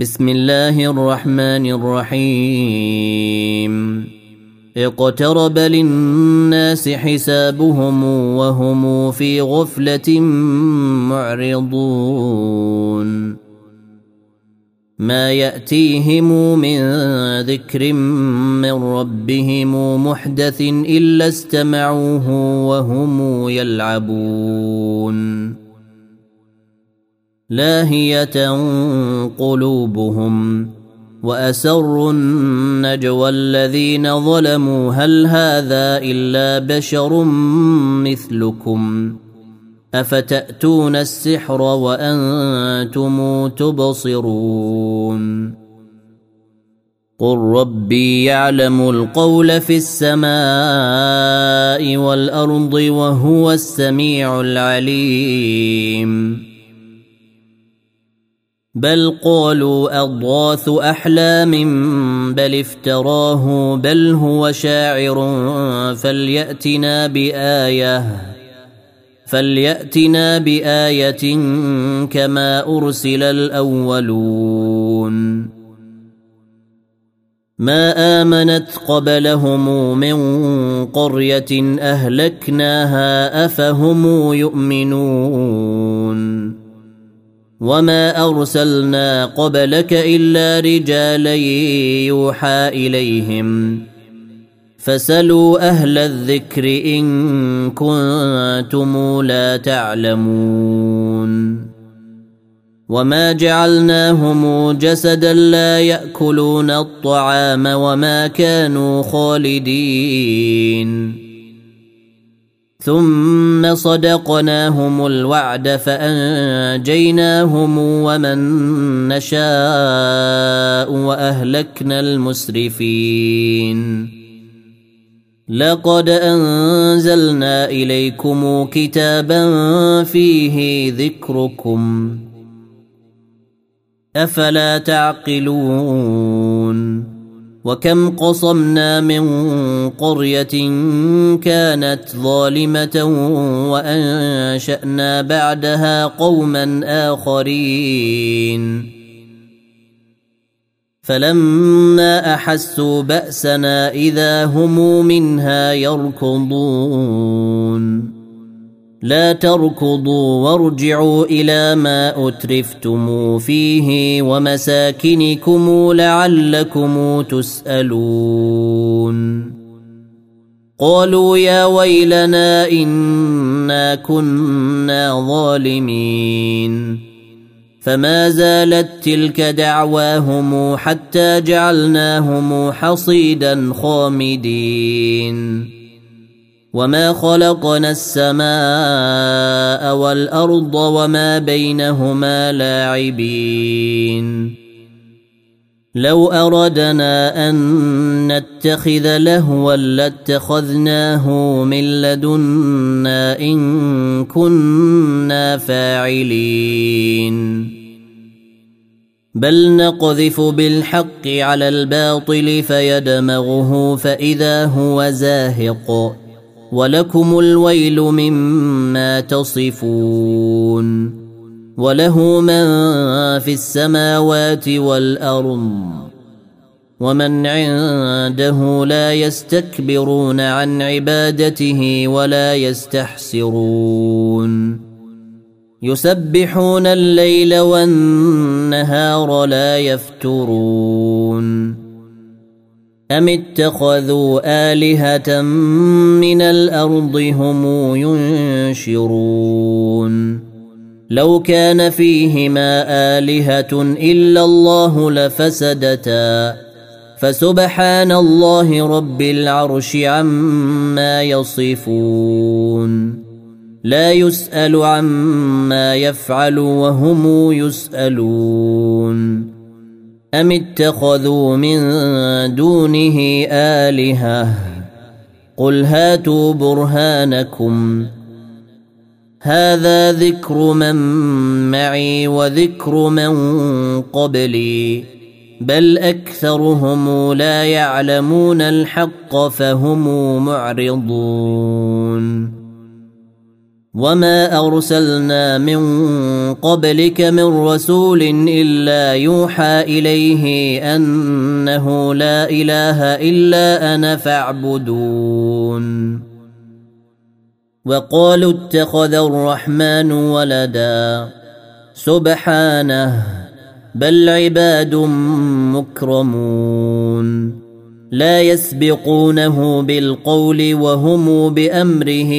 بسم الله الرحمن الرحيم اقترب للناس حسابهم وهم في غفلة معرضون ما يأتيهم من ذكر من ربهم محدث إلا استمعوه وهم يلعبون لاهية قلوبهم وأسروا النجوى الذين ظلموا هل هذا إلا بشر مثلكم أفتأتون السحر وأنتم تبصرون قل ربي يعلم القول في السماء والأرض وهو السميع العليم بل قالوا أضغاث أحلام بل افتراه بل هو شاعر فليأتنا بآية كما أرسل الأولون ما آمنت قبلهم من قرية أهلكناها أفهم يؤمنون وما أرسلنا قبلك إلا رجالا يوحى إليهم فسلوا أهل الذكر إن كنتم لا تعلمون وما جعلناهم جسدا لا يأكلون الطعام وما كانوا خالدين ثم صدقناهم الوعد فأنجيناهم ومن نشاء وأهلكنا المسرفين لقد أنزلنا إليكم كتابا فيه ذكركم أفلا تعقلون وكم قصمنا من قرية كانت ظالمة وأنشأنا بعدها قوما آخرين فلما أحسوا بأسنا إذا هم منها يركضون لا تركضوا وارجعوا إلى ما أترفتم فيه ومساكنكم لعلكم تسألون قالوا يا ويلنا إنا كنا ظالمين فما زالت تلك دعواهم حتى جعلناهم حصيدا خامدين وما خلقنا السماء والأرض وما بينهما لاعبين لو أردنا أن نتخذ لهوا لاتخذناه من لدنا إن كنا فاعلين بل نقذف بالحق على الباطل فيدمغه فإذا هو زاهق ولكم الويل مما تصفون وله من في السماوات والأرض ومن عنده لا يستكبرون عن عبادته ولا يستحسرون يسبحون الليل والنهار لا يفترون أم اتخذوا آلهة من الأرض هم ينشرون لو كان فيهما آلهة إلا الله لفسدتا فسبحان الله رب العرش عما يصفون لا يسأل عما يفعل وهم يسألون أم اتخذوا من دونه آلهة قل هاتوا برهانكم هذا ذكر من معي وذكر من قبلي بل أكثرهم لا يعلمون الحق فهم معرضون وما أرسلنا من قبلك من رسول إلا يوحى إليه أنه لا إله إلا أنا فاعبدون وقالوا اتخذ الرحمن ولدا سبحانه بل عباد مكرمون لا يسبقونه بالقول وهم بأمره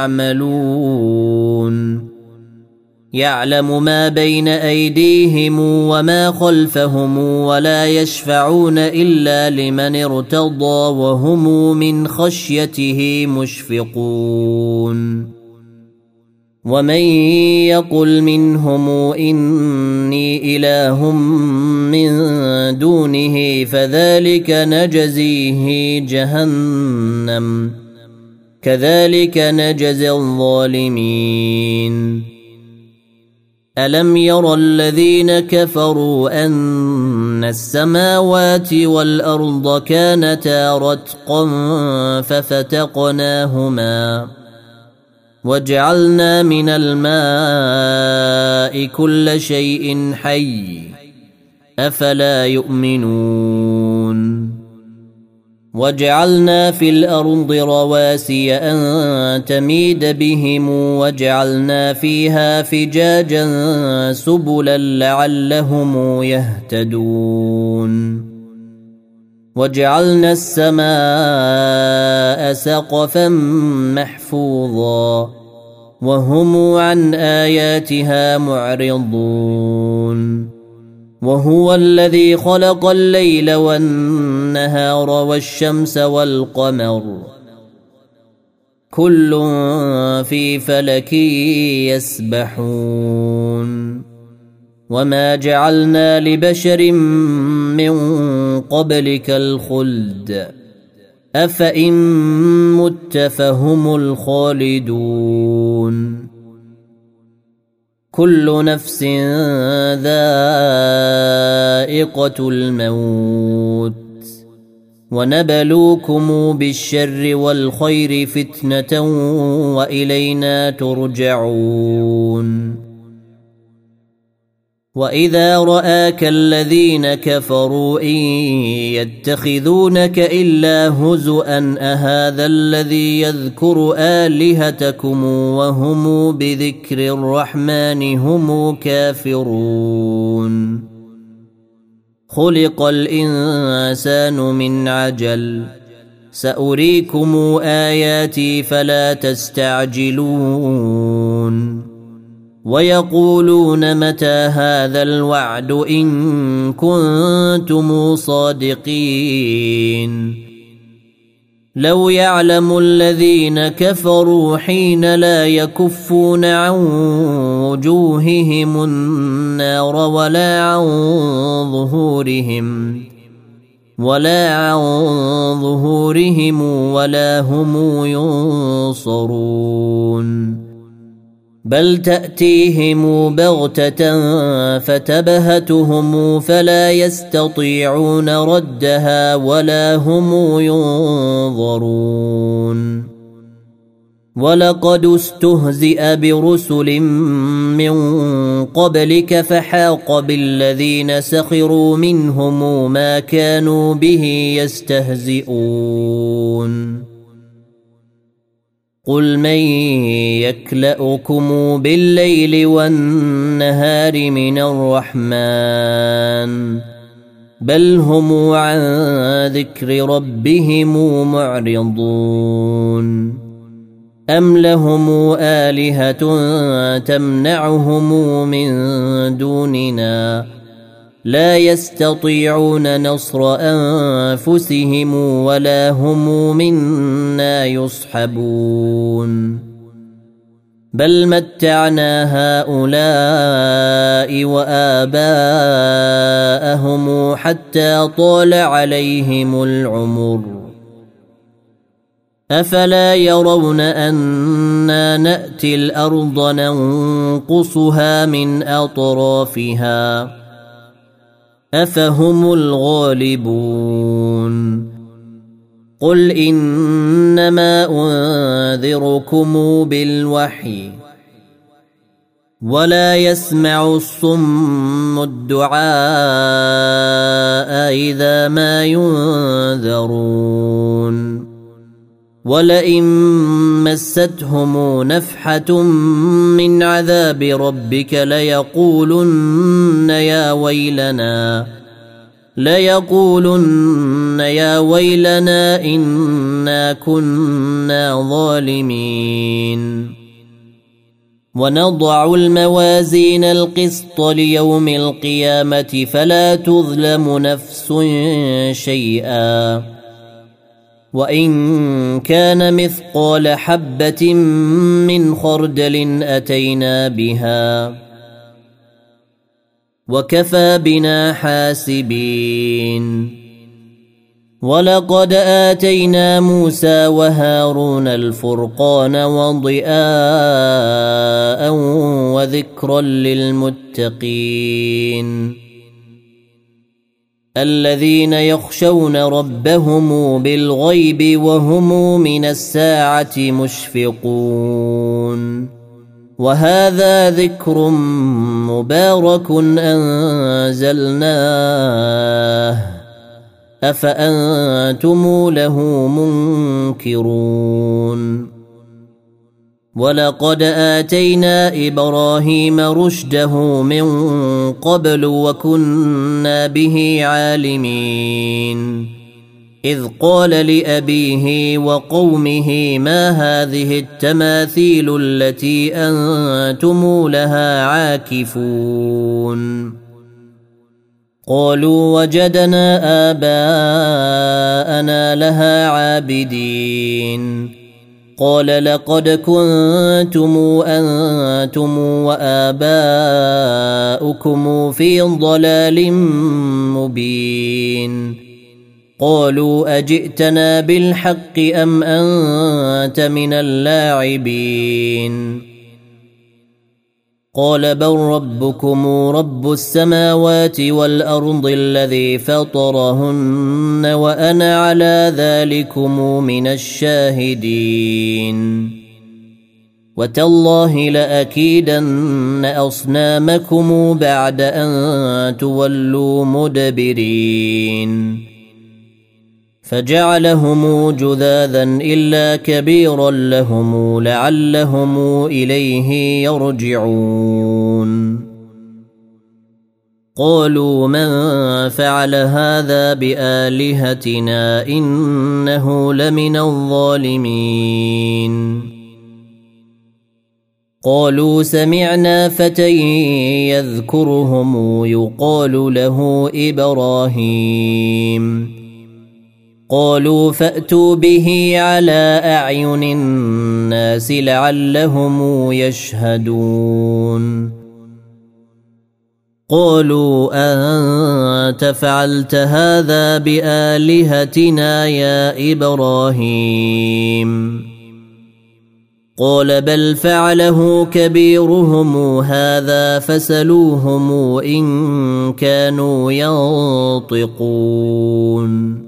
يعملون يعلم ما بين أيديهم وما خلفهم ولا يشفعون إلا لمن ارتضى وهم من خشيته مشفقون ومن يقل منهم إني إله من دونه فذلك نجزيه جهنم كذلك نجزي الظالمين ألم ير الذين كفروا أن السماوات والأرض كانتا رتقا ففتقناهما وجعلنا من الماء كل شيء حي أفلا يؤمنون وجعلنا في الأرض رواسي أن تميد بهم وجعلنا فيها فجاجا سبلا لعلهم يهتدون وجعلنا السماء سقفا محفوظا وهم عن آياتها معرضون وهو الذي خلق الليل والنهار والشمس والقمر كل في فلك يسبحون وما جعلنا لبشر من قبلك الخلد أفإن مت فهم الخالدون كل نفس ذائقة الموت ونبلوكم بالشر والخير فتنة وإلينا ترجعون وإذا رآك الذين كفروا إن يتخذونك إلا هزؤا أهذا الذي يذكر آلهتكم وهم بذكر الرحمن هم كافرون خلق الإنسان من عجل سأريكم آياتي فلا تستعجلون ويقولون متى هذا الوعد إن كنتم صادقين لو يعلم الذين كفروا حين لا يكفون عن وجوههم النار ولا عن ظهورهم ولا هم ينصرون بل تأتيهم بغتة فتبهتهم فلا يستطيعون ردها ولا هم ينظرون ولقد استهزئ برسل من قبلك فحاق بالذين سخروا منهم ما كانوا به يستهزئون قل من يكلؤكم بالليل والنهار من الرحمن بل هم عن ذكر ربهم معرضون أم لهم آلهة تمنعهم من دوننا لا يستطيعون نصر أنفسهم ولا هم منا يصحبون بل متعنا هؤلاء وآباءهم حتى طال عليهم العمر أفلا يرون أنا نأتي الأرض ننقصها من أطرافها أفهم الغالبون قل إنما أنذركم بالوحي ولا يسمع الصم الدعاء إذا ما ينذرون ولئن مستهم نفحة من عذاب ربك ليقولن يا ويلنا إنا كنا ظالمين ونضع الموازين القسط ليوم القيامة فلا تظلم نفس شيئا وإن كان مثقال حبة من خردل أتينا بها وكفى بنا حاسبين ولقد آتينا موسى وهارون الفرقان وضياء وذكرا للمتقين الذين يخشون ربهم بالغيب وهم من الساعة مشفقون وهذا ذكر مبارك أنزلناه أفأنتم له منكرون ولقد آتينا إبراهيم رشده من قبل وكنا به عالمين إذ قال لأبيه وقومه ما هذه التماثيل التي أنتم لها عاكفون قالوا وجدنا آباءنا لها عابدين قال لقد كنتم أنتم وآباؤكم في ضلال مبين قالوا أجئتنا بالحق أم أنت من اللاعبين قال بل ربكم رب السماوات والأرض الذي فطرهن وأنا على ذلكم من الشاهدين وتالله لأكيدن أصنامكم بعد أن تولوا مدبرين فجعلهم جذاذا إلا كبيرا لهم لعلهم إليه يرجعون قالوا من فعل هذا بآلهتنا إنه لمن الظالمين قالوا سمعنا فتى يذكرهم يقال له إبراهيم قالوا فأتوا به على أعين الناس لعلهم يشهدون قالوا أنت فعلت هذا بآلهتنا يا إبراهيم قال بل فعله كبيرهم هذا فسلوهم إن كانوا ينطقون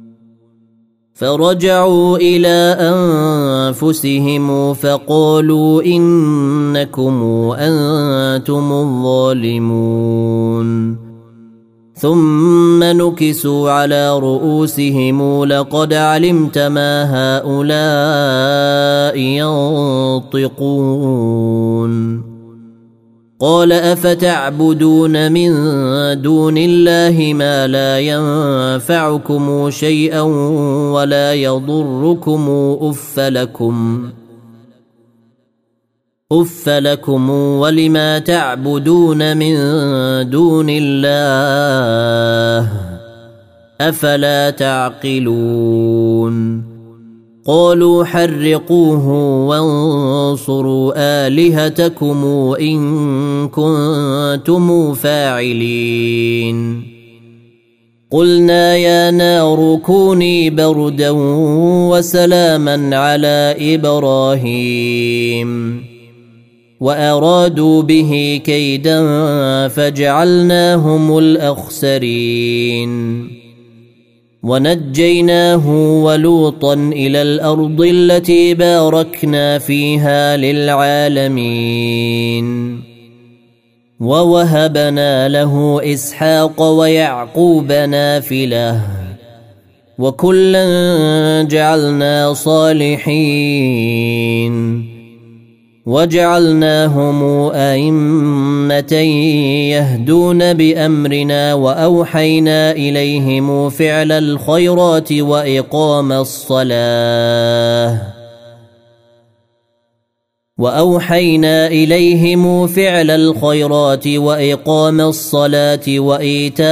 فرجعوا إلى أنفسهم فقالوا إنكم أنتم الظالمون ثم نكسوا على رؤوسهم لقد علمت ما هؤلاء ينطقون قال أفتعبدون من دون الله ما لا ينفعكم شيئا ولا يضركم أف لكم ولما تعبدون من دون الله أفلا تعقلون قالوا حرقوه وانصروا آلهتكم إن كنتم فاعلين قلنا يا نار كوني بردا وسلاما على إبراهيم وأرادوا به كيدا فجعلناهم الأخسرين ونجيناه ولوطا إلى الأرض التي باركنا فيها للعالمين ووهبنا له إسحاق ويعقوب نافلة وكلا جعلنا صالحين وجعلناهم أئمة يهدون بأمرنا وأوحينا إليهم فعل الخيرات وإقام الصلاة وإيتاء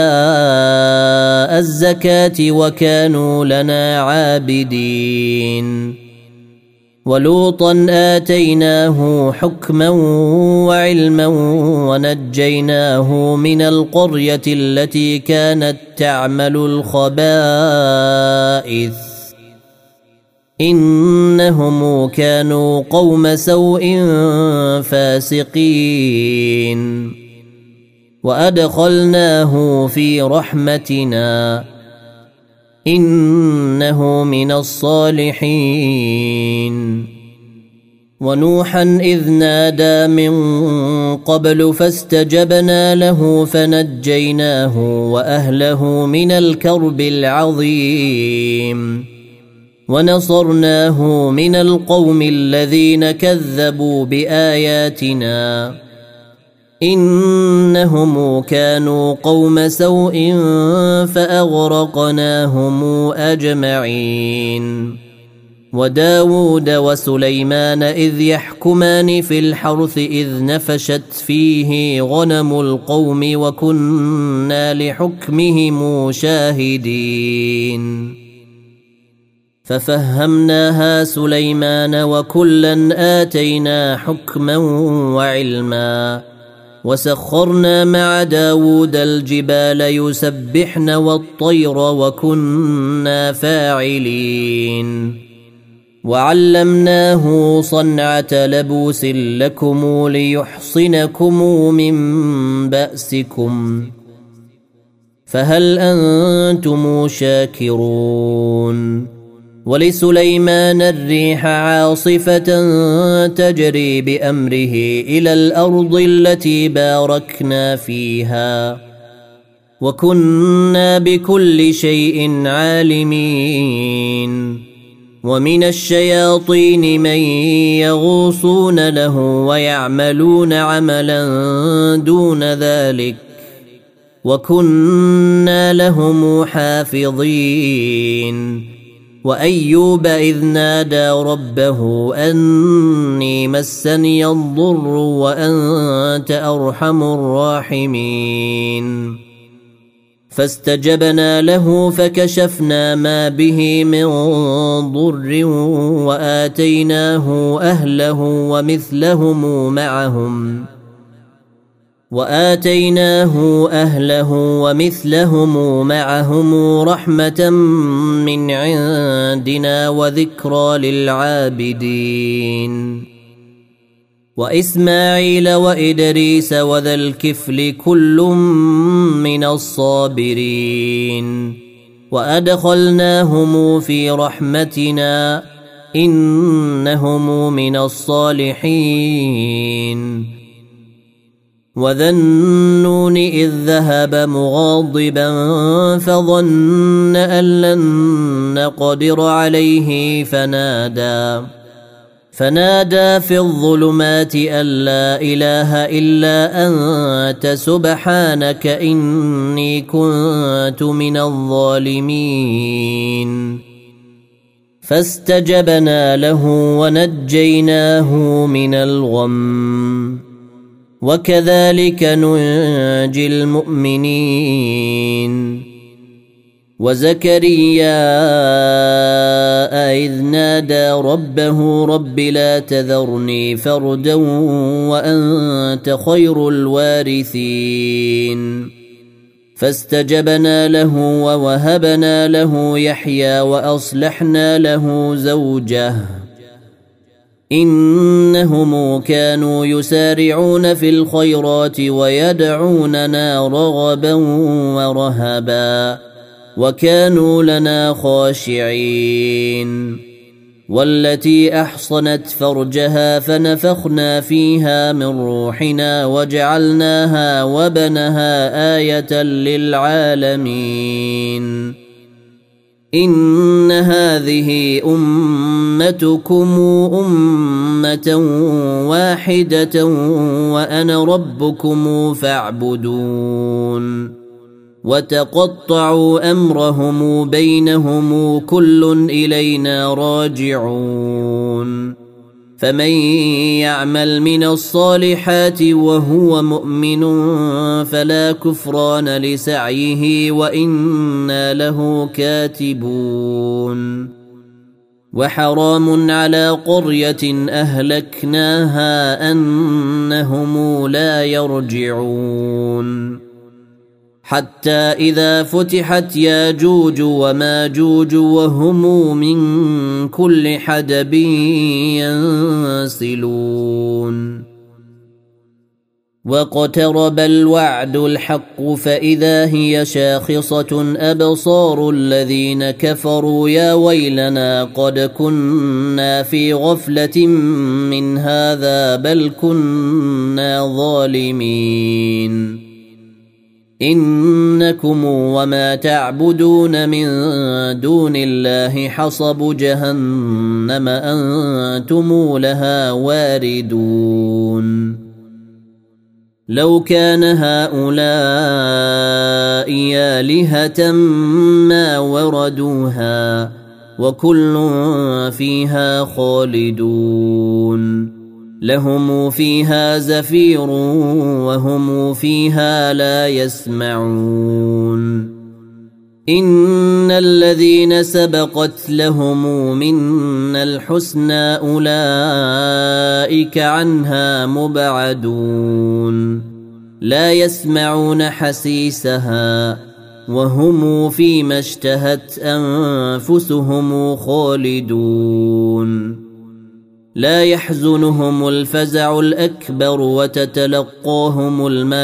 الزكاة وكانوا لنا عابدين ولوطا آتيناه حكما وعلما ونجيناه من القرية التي كانت تعمل الخبائث إنهم كانوا قوم سوء فاسقين وأدخلناه في رحمتنا إنه من الصالحين ونوحا إذ نادى من قبل فاستجبنا له فنجيناه وأهله من الكرب العظيم ونصرناه من القوم الذين كذبوا بآياتنا إنهم كانوا قوم سوء فأغرقناهم أجمعين وداود وسليمان إذ يحكمان في الحرث إذ نفشت فيه غنم القوم وكنا لحكمهم شاهدين ففهمناها سليمان وكلا آتينا حكما وعلما وسخرنا مع داود الجبال يسبحن والطير وكنا فاعلين وعلمناه صنعة لبوس لكم ليحصنكم من بأسكم فهل أنتم شاكرون ولسليمان الريح عاصفة تجري بأمره إلى الأرض التي باركنا فيها وكنا بكل شيء عالمين ومن الشياطين من يغوصون له ويعملون عملا دون ذلك وكنا لهم حافظين وأيوب إذ نادى ربه أني مسني الضر وأنت أرحم الراحمين فاستجبنا له فكشفنا ما به من ضر وآتيناه أهله ومثلهم معهم رحمة من عندنا وذكرى للعابدين وإسماعيل وإدريس وذا الكفل كل من الصابرين وأدخلناهم في رحمتنا إنهم من الصالحين وذا النون إذ ذهب مغاضبا فظن أن لن نقدر عليه فنادى في الظلمات أن لا إله إلا أنت سبحانك إني كنت من الظالمين فاستجبنا له ونجيناه من الغم وكذلك ننجي المؤمنين وزكريا إذ نادى ربه رب لا تذرني فردا وأنت خير الوارثين فاستجبنا له ووهبنا له يحيى وأصلحنا له زوجه إنهم كانوا يسارعون في الخيرات ويدعوننا رغبا ورهبا وكانوا لنا خاشعين والتي أحصنت فرجها فنفخنا فيها من روحنا وجعلناها وبنها آية للعالمين إن هذه أمتكم أمة واحدة وأنا ربكم فاعبدون وتقطعوا أمرهم بينهم كل إلينا راجعون فمن يعمل من الصالحات وهو مؤمن فلا كفران لسعيه وإنا له كاتبون وحرام على قرية أهلكناها أنهم لا يرجعون حتى إذا فتحت ياجوج وماجوج وهم من كل حدب ينسلون واقترب الوعد الحق فإذا هي شاخصة أبصار الذين كفروا يا ويلنا قد كنا في غفلة من هذا بل كنا ظالمين إنكم وما تعبدون من دون الله حصب جهنم أنتم لها واردون لو كان هؤلاء آلهة ما وردوها وكل فيها خالدون لهم فيها زفير وهم فيها لا يسمعون إن الذين سبقت لهم منا الحسنى أولئك عنها مبعدون لا يسمعون حسيسها وهم فيما اشتهت أنفسهم خالدون لا يحزنهم الفزع الأكبر وتتلقاهم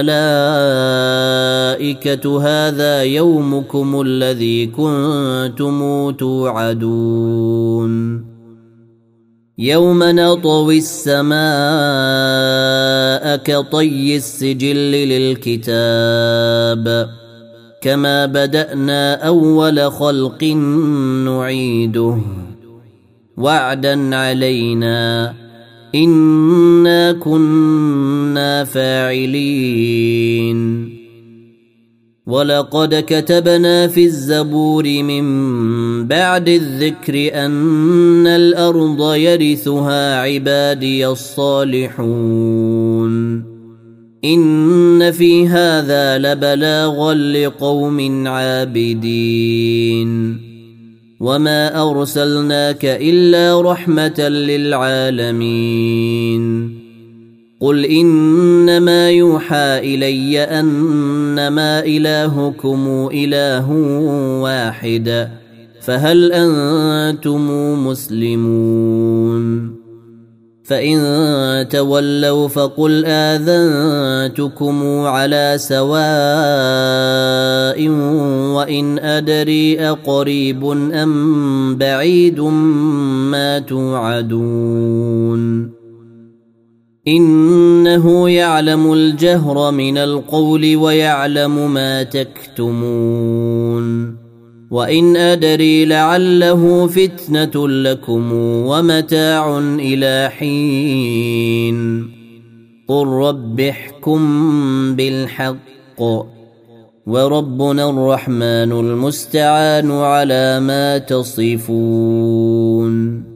الملائكة هذا يومكم الذي كنتم توعدون يوم نطوي السماء كطي السجل للكتاب كما بدأنا أول خلق نعيده وعدا علينا إنا كنا فاعلين ولقد كتبنا في الزبور من بعد الذكر أن الأرض يرثها عبادي الصالحون إن في هذا لبلاغا لقوم عابدين وما أرسلناك إلا رحمة للعالمين قل إنما يوحى إلي أنما إلهكم إله واحد فهل أنتم مسلمون فإن تولوا فقل آذنتكم على سواء وإن أدري أقريب أم بعيد ما توعدون إنه يعلم الجهر من القول ويعلم ما تكتمون وإن أدري لعله فتنة لكم ومتاع إلى حين قل رب احكم بالحق وربنا الرحمن المستعان على ما تصفون